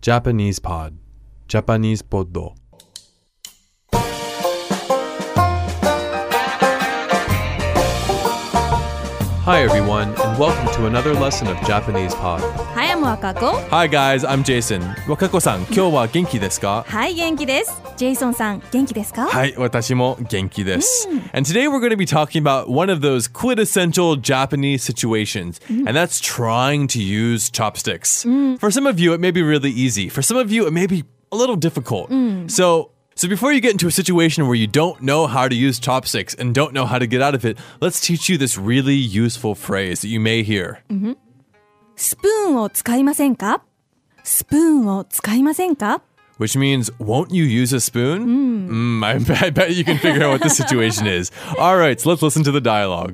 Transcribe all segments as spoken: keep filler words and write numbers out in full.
Japanese Pod Japanese Poddo Hi everyone, and welcome to another lesson of Japanese Pod. Hi, I'm Wakako. Hi guys, I'm Jason. Wakako-san, 今日は元気ですか？ はい、元気です。ジェイソンさん、元気ですか？ はい、私も元気です。And today we're going to be talking about one of those quintessential Japanese situations, and that's trying to use chopsticks. For some of you, it may be really easy. For some of you, it may be a little difficult. So, So before you get into a situation where you don't know how to use chopsticks and don't know how to get out of it, let's teach you this really useful phrase that you may hear. スプーンを使いませんか？スプーンを使いませんか？ Which means, won't you use a spoon? Mm, I, I bet you can figure out what the situation is. All right, so let's listen to the dialogue.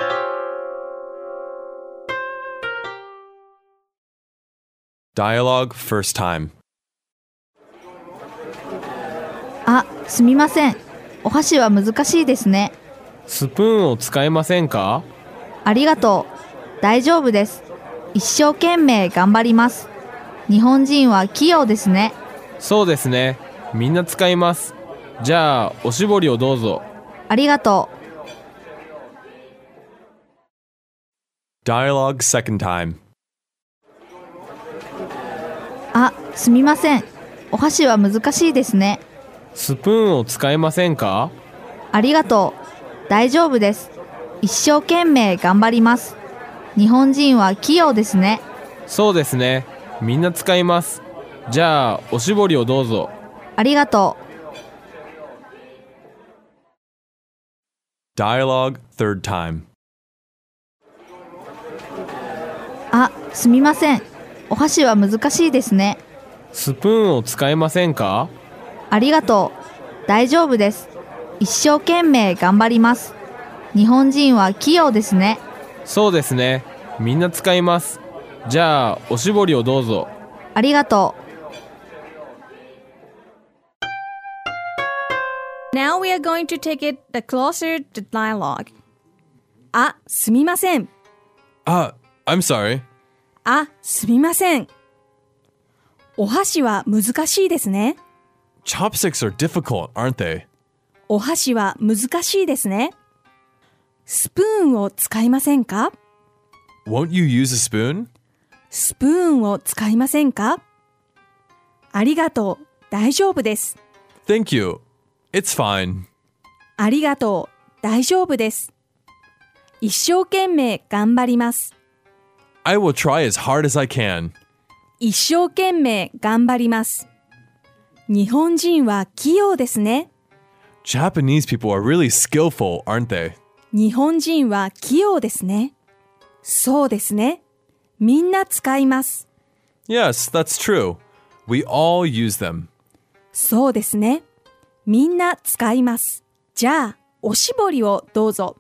Dialogue first time. あ、すみません。お箸は難しいですね。 スプーンを使えませんか？ ありがとう。大丈夫です。一生懸命頑張ります。日本人は器用ですね。 そうですね。みんな使います。じゃあ、おしぼりをどうぞ。 ありがとう。Dialogue second time. あ、すみません。お箸は難しいですね。 スプーンを使えませんか？ ありがとう。大丈夫です。一生懸命頑張ります。日本人は器用ですね。 そうですね。みんな使います。じゃあ、おしぼりをどうぞ。 ありがとう。Dialogue third time. あ、すみません。お箸は難しいですね。 スプーンを使えませんか？ ありがとう。大丈夫です。一生懸命頑張ります。日本人は器用ですね。 そうですね。みんな使います。じゃあ、おしぼりをどうぞ。 ありがとう。Now we are going to take it the closer to dialogue. あ、すみません。 あ、I'm sorry. あ、すみません。お箸は難しいですね。 Chopsticks are difficult, aren't they? お箸は難しいですね。スプーンを使いませんか？ Won't you use a spoon? スプーンを使いませんか？ありがとう。大丈夫です。 Thank you. It's fine. ありがとう。大丈夫です。一生懸命頑張ります。 I will try as hard as I can. 一生懸命頑張ります。日本人は器用ですね。 Japanese people are really skillful, aren't they? 日本人は器用ですね。そうですね。みんな使います。 Yes, that's true. We all use them. そうですね。みんな使います。じゃあ、おしぼりをどうぞ。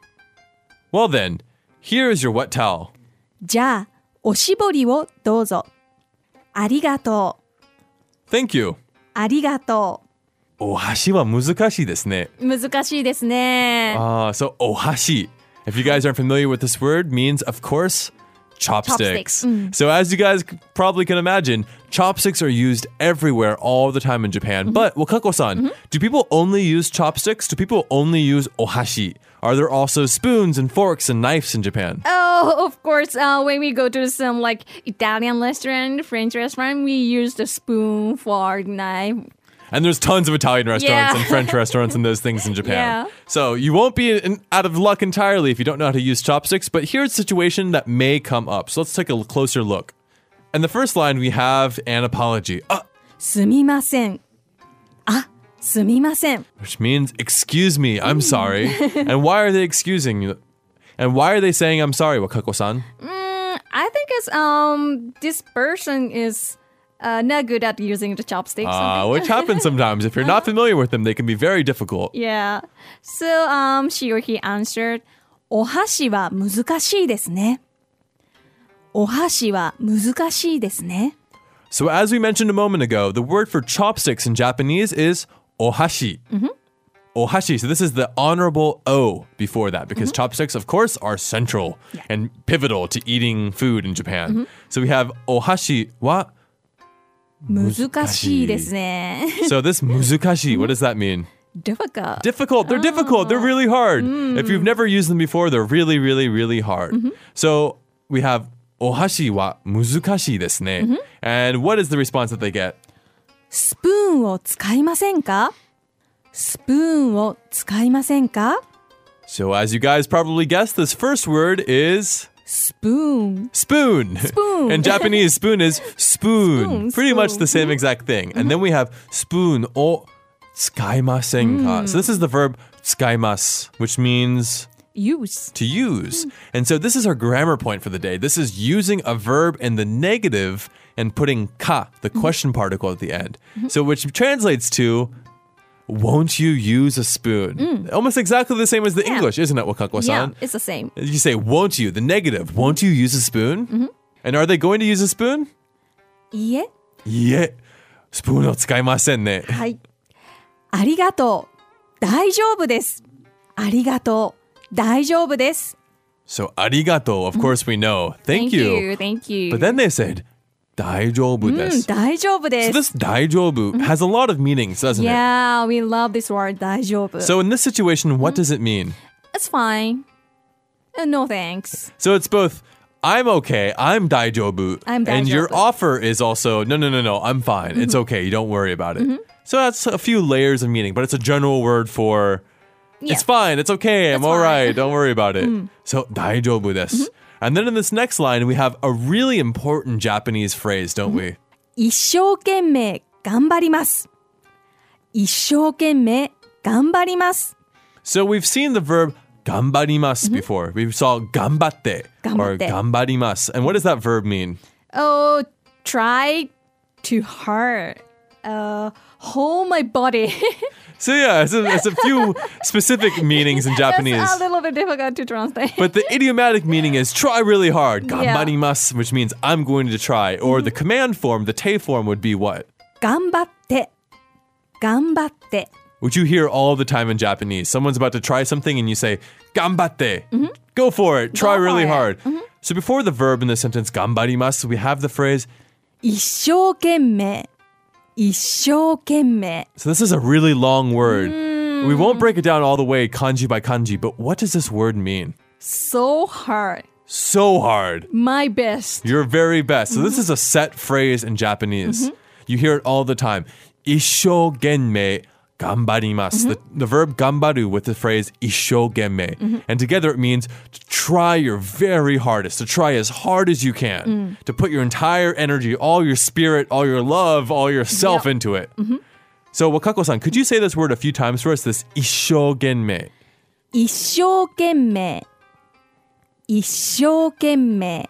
Well then, here is your wet towel. じゃあ、おしぼりをどうぞ。ありがとう。Thank you. ありがとう。お箸は難しいですね。 難しいですね。 Ah, so お箸. If you guys aren't familiar with this word, means, of course, chopsticks. chopsticks. Mm. So as you guys probably can imagine, chopsticks are used everywhere all the time in Japan. Mm-hmm. But, Wakako-san, mm-hmm. do people only use chopsticks? Do people only use ohashi? Are there also spoons and forks and knives in Japan? Oh, of course. Uh, when we go to some like Italian restaurant, French restaurant, we use the spoon, fork, knife. And there's tons of Italian restaurants yeah. and French restaurants and those things in Japan. Yeah. So you won't be in, out of luck entirely if you don't know how to use chopsticks. But here's a situation that may come up. So let's take a closer look. In the first line, we have an apology. Ah, すみません。あ、すみません。 Which means, excuse me, I'm sorry. And why are they excusing you? And why are they saying I'm sorry, Wakako-san? Mm, I think it's um this person is uh, not good at using the chopsticks. Ah, uh, which happens sometimes. If you're not familiar with them, they can be very difficult. Yeah. So um she or he answered, お箸は難しいですね。お箸は難しいですね。 So as we mentioned a moment ago, the word for chopsticks in Japanese is ohashi. Mm-hmm. Ohashi. So this is the honorable O before that because mm-hmm. chopsticks, of course, are central yeah. and pivotal to eating food in Japan. Mm-hmm. So we have ohashi wa 難しいですね。 So this 難しい, what does that mean? Difficult. Difficult. They're difficult. They're really hard. If you've never used them before, they're really, really, really hard. So we have お箸は難しいですね. And what is the response that they get? スプーンを使いませんかスプーンを使いませんか So as you guys probably guessed, this first word is スプーン spoon. Spoon. In Japanese, spoon is spoon. Spoon, Pretty much spoon. the same exact thing. And then we have spoon を使いませんか. So this is the verb 使います, which means use. to use. And so this is our grammar point for the day. This is using a verb in the negative and putting ka, the question particle at the end. So which translates to, won't you use a spoon? Almost exactly the same as the Yeah. English, isn't it, Wakako-san? Yeah, it's the same. You say, won't you, the negative. Won't you use a spoon? And are they going to use a spoon? いいえ。 いえ、スプーンを使いませんね。 はい。ありがとう。大丈夫です。ありがとう。大丈夫です。 So, ありがとう, of course we know. Thank, Thank you. Thank you. But then they said, 大丈夫でうん、 す. 大丈夫で So す。 this 大丈夫 has a lot of meanings, doesn't it? Yeah, we love this word 大丈夫。 So in this situation, what does it mean? It's fine. Uh, no thanks. So it's both, I'm okay, I'm 大丈夫, I'm and your 大丈夫。 offer is also, no, no, no, no, I'm fine. It's okay, you don't worry about it. So that's a few layers of meaning, but it's a general word for, Yeah. it's fine, it's okay, I'm It's all fine. right, don't worry about it. So 大丈夫です. And then in this next line, we have a really important Japanese phrase, don't we? 一生懸命頑張ります。一生懸命頑張ります。 So we've seen the verb 頑張ります before. We saw 頑張って or 頑張って。 頑張ります. And what does that verb mean? Oh, try to hurt. Uh, hold my body. So yeah, it's a, it's a few specific meanings in Japanese. It's a little bit difficult to translate. But the idiomatic meaning is try really hard. Yeah. 頑張ります, which means I'm going to try. Or the command form, the te form would be what? 頑張って。頑張って。 Which you hear all the time in Japanese. Someone's about to try something and you say, 頑張って. Go for it. Try Go for really it. hard. So before the verb in the sentence 頑張ります, we have the phrase, 一生懸命。一生懸命。 so this is a really long word. We won't break it down all the way kanji by kanji, but what does this word mean? So hard. So hard. My best. Your very best. So this is a set phrase in Japanese. You hear it all the time. 一生懸命頑張ります. The, the verb 頑張る with the phrase 一生懸命. And together it means to try your very hardest, to try as hard as you can, to put your entire energy, all your spirit, all your love, all yourself Yep. into it. So Wakako-san, could you say this word a few times for us? This 一生懸命. 一生懸命。一生懸命。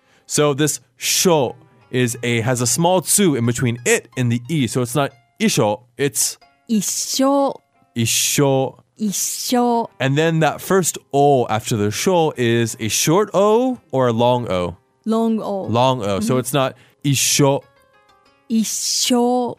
So this sho is a has a small tsu in between it and the i. So it's not isho, it's 一生。 isho. 一生。 And then that first o after the sho is a short o or a long o? long o. Long o. So it's not isho, 一生。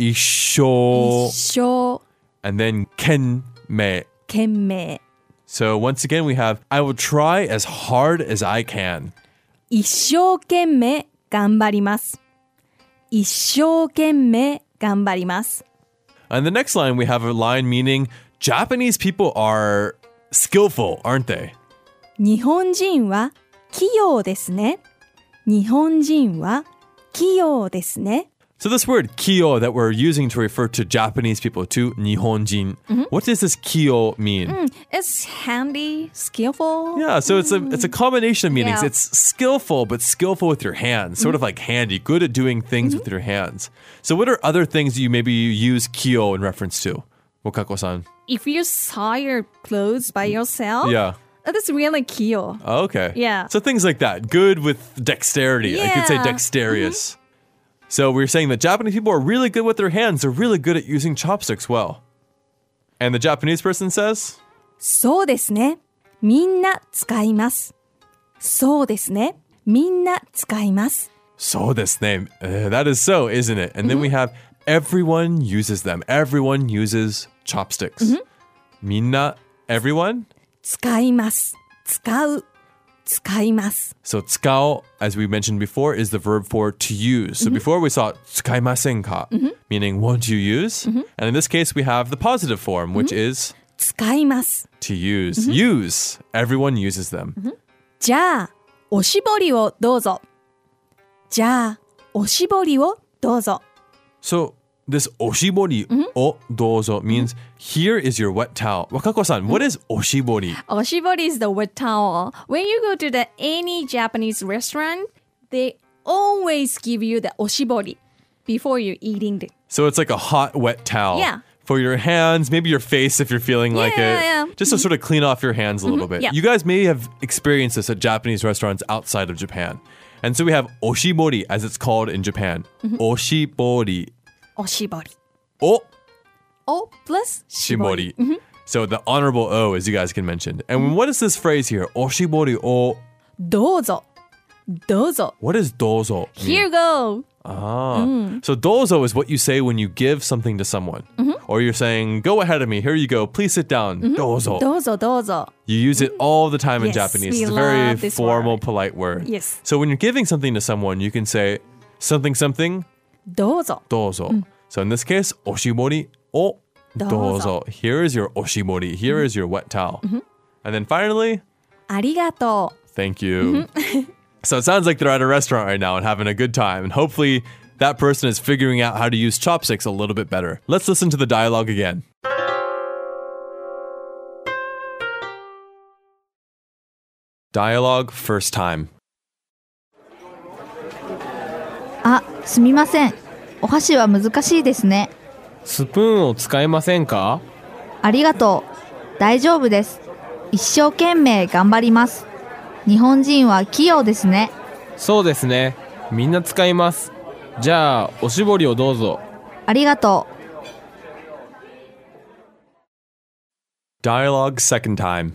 isho, 一生。 and then kenme. 懸命。 So once again, we have I will try as hard as I can. 一生懸命頑張ります。一生懸命頑張ります。 And the next line, we have a line meaning Japanese people are skillful, aren't they? 日本人は器用ですね。日本人は器用ですね。 So this word kiyo that we're using to refer to Japanese people, to Nihonjin, what does this kiyo mean? It's handy, skillful. Yeah, so it's a it's a combination of meanings. Yeah. It's skillful, but skillful with your hands, sort of like handy, good at doing things with your hands. So what are other things you maybe use kiyo in reference to? Wakako-san. If you saw your clothes by yourself, Yeah. that's really kiyo. Oh, okay. Yeah. So things like that. Good with dexterity. I could say Yeah. dexterous. So we're saying that Japanese people are really good with their hands. They're really good at using chopsticks well. And the Japanese person says, そうですね。みんな使います。そうですね。みんな使います。 so this name. Uh, that is so, isn't it? And then we have everyone uses them. Everyone uses chopsticks. Minna, everyone? 使います。使う。 使います。 So 使う, as we mentioned before, is the verb for to use. So before we saw 使いませんか, meaning won't you use? And in this case, we have the positive form, which is 使います。 to use. Use. Everyone uses them. じゃあ、おしぼりをどうぞ。じゃあ、おしぼりをどうぞ。 So this おしぼりをどうぞ means here is your wet towel. Wakako-san, what is おしぼり? おしぼり is the wet towel. When you go to the any Japanese restaurant, they always give you the おしぼり before you're eating it. So it's like a hot, wet towel. Yeah. For your hands, maybe your face if you're feeling like Yeah, it. yeah. Just to sort of clean off your hands a little bit. Yeah. You guys may have experienced this at Japanese restaurants outside of Japan. And so we have oshibori, as it's called in Japan. Oshibori. おしぼり。 O お plus しぼり。 shibori. So the honorable O, as you guys can mention. And what is this phrase here? Oshibori o. どうぞ。どうぞ。 What does dozo mean? Here go. Ah. So dozo is what you say when you give something to someone. Or you're saying, go ahead of me. Here you go. Please sit down. Dozo. どうぞどうぞ。 You use it all the time in Yes, Japanese. we It's a very love this formal, word. polite word. Yes. So when you're giving something to someone, you can say something, something, どうぞ。 dozo. So in this case, oshibori o dozo. Dozo. Here is your oshibori. Here is your wet towel. And then finally, ありがと thank you. So it sounds like they're at a restaurant right now and having a good time. And hopefully that person is figuring out how to use chopsticks a little bit better. Let's listen to the dialogue again. Dialogue first time. あ、すみません。お箸は難しいですね。 スプーンを使えませんか？ ありがとう。大丈夫です。一生懸命頑張ります。日本人は器用ですね。 そうですね。みんな使います。じゃあ、おしぼりをどうぞ。 ありがとう。 Dialogue second time.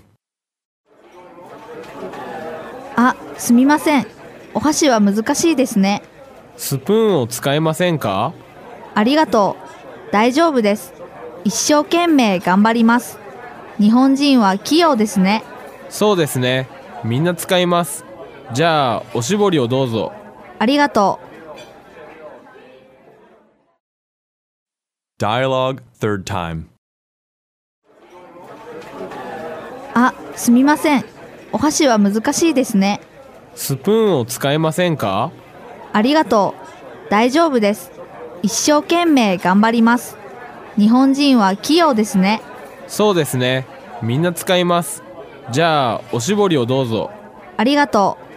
あ、すみません。お箸は難しいですね。 スプーンを使えませんか？ ありがとう。大丈夫です。一生懸命頑張ります。日本人は器用ですね。 そうですね。みんな使います。じゃあ、おしぼりをどうぞ。 ありがとう。 Dialogue third time. あ、すみません。お箸は難しいですね。 スプーンを使えませんか？ ありがとう。大丈夫です。一生懸命頑張ります。日本人は器用ですね。 そうですね。みんな使います。じゃあ、おしぼりをどうぞ。 ありがとう。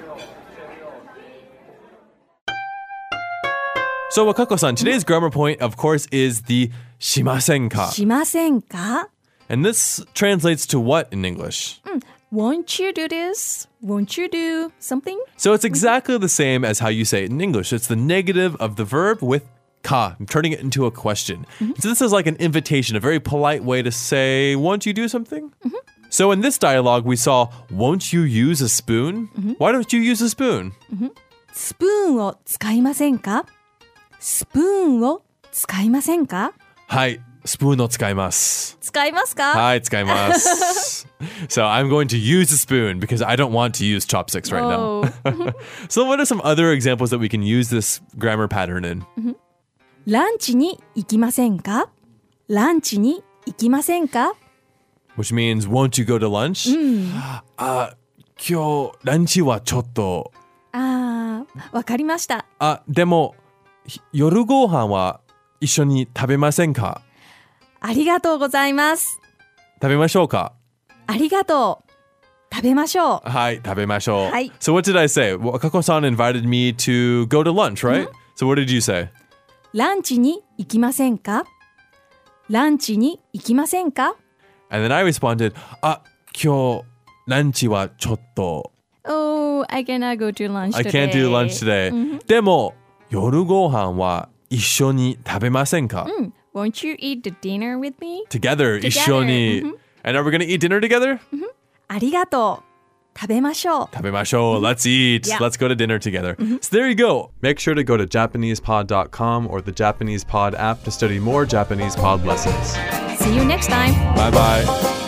So Wakako-san, today's grammar point, of course, is the しませんか. しませんか And this translates to what in English? Won't you do this? Won't you do something? So it's exactly the same as how you say it in English. It's the negative of the verb with ka, turning it into a question. So this is like an invitation, a very polite way to say, won't you do something? So in this dialogue, we saw, won't you use a spoon? Why don't you use a spoon? スプーンを使いませんかスプーンを使いませんか Hi, spoon o tsukaimasu. 使いますか Hi, tsukaimasu. So I'm going to use a spoon because I don't want to use chopsticks right now. Oh. So what are some other examples that we can use this grammar pattern in? ランチに行きませんかランチに行きませんか Which means, won't you go to lunch? Uh, 今日ランチはちょっと。 あー、わかりました。 あ、でも、ひ夜ご飯は一緒に食べませんかありがとうございます。 食べましょうかありがとう。食べましょう。 はい、食べましょう。 はい。 So what did I say? Wakako-san invited me to go to lunch, right? So what did you say? ランチに行きませんかランチに行きませんか And then I responded, あ、今日ランチはちょっと。 Oh, I cannot go to lunch I today. can't do lunch today. でも、夜ご飯は一緒に食べませんか、 Won't you eat the dinner with me? Together, 一緒に。And are we going to eat dinner together? ありがとう。食べましょう。 食べましょう。Let's eat. Yeah. Let's go to dinner together. So there you go. Make sure to go to Japanese pod dot com or the Japanese Pod app to study more Japanese pod lessons. See you next time. Bye bye.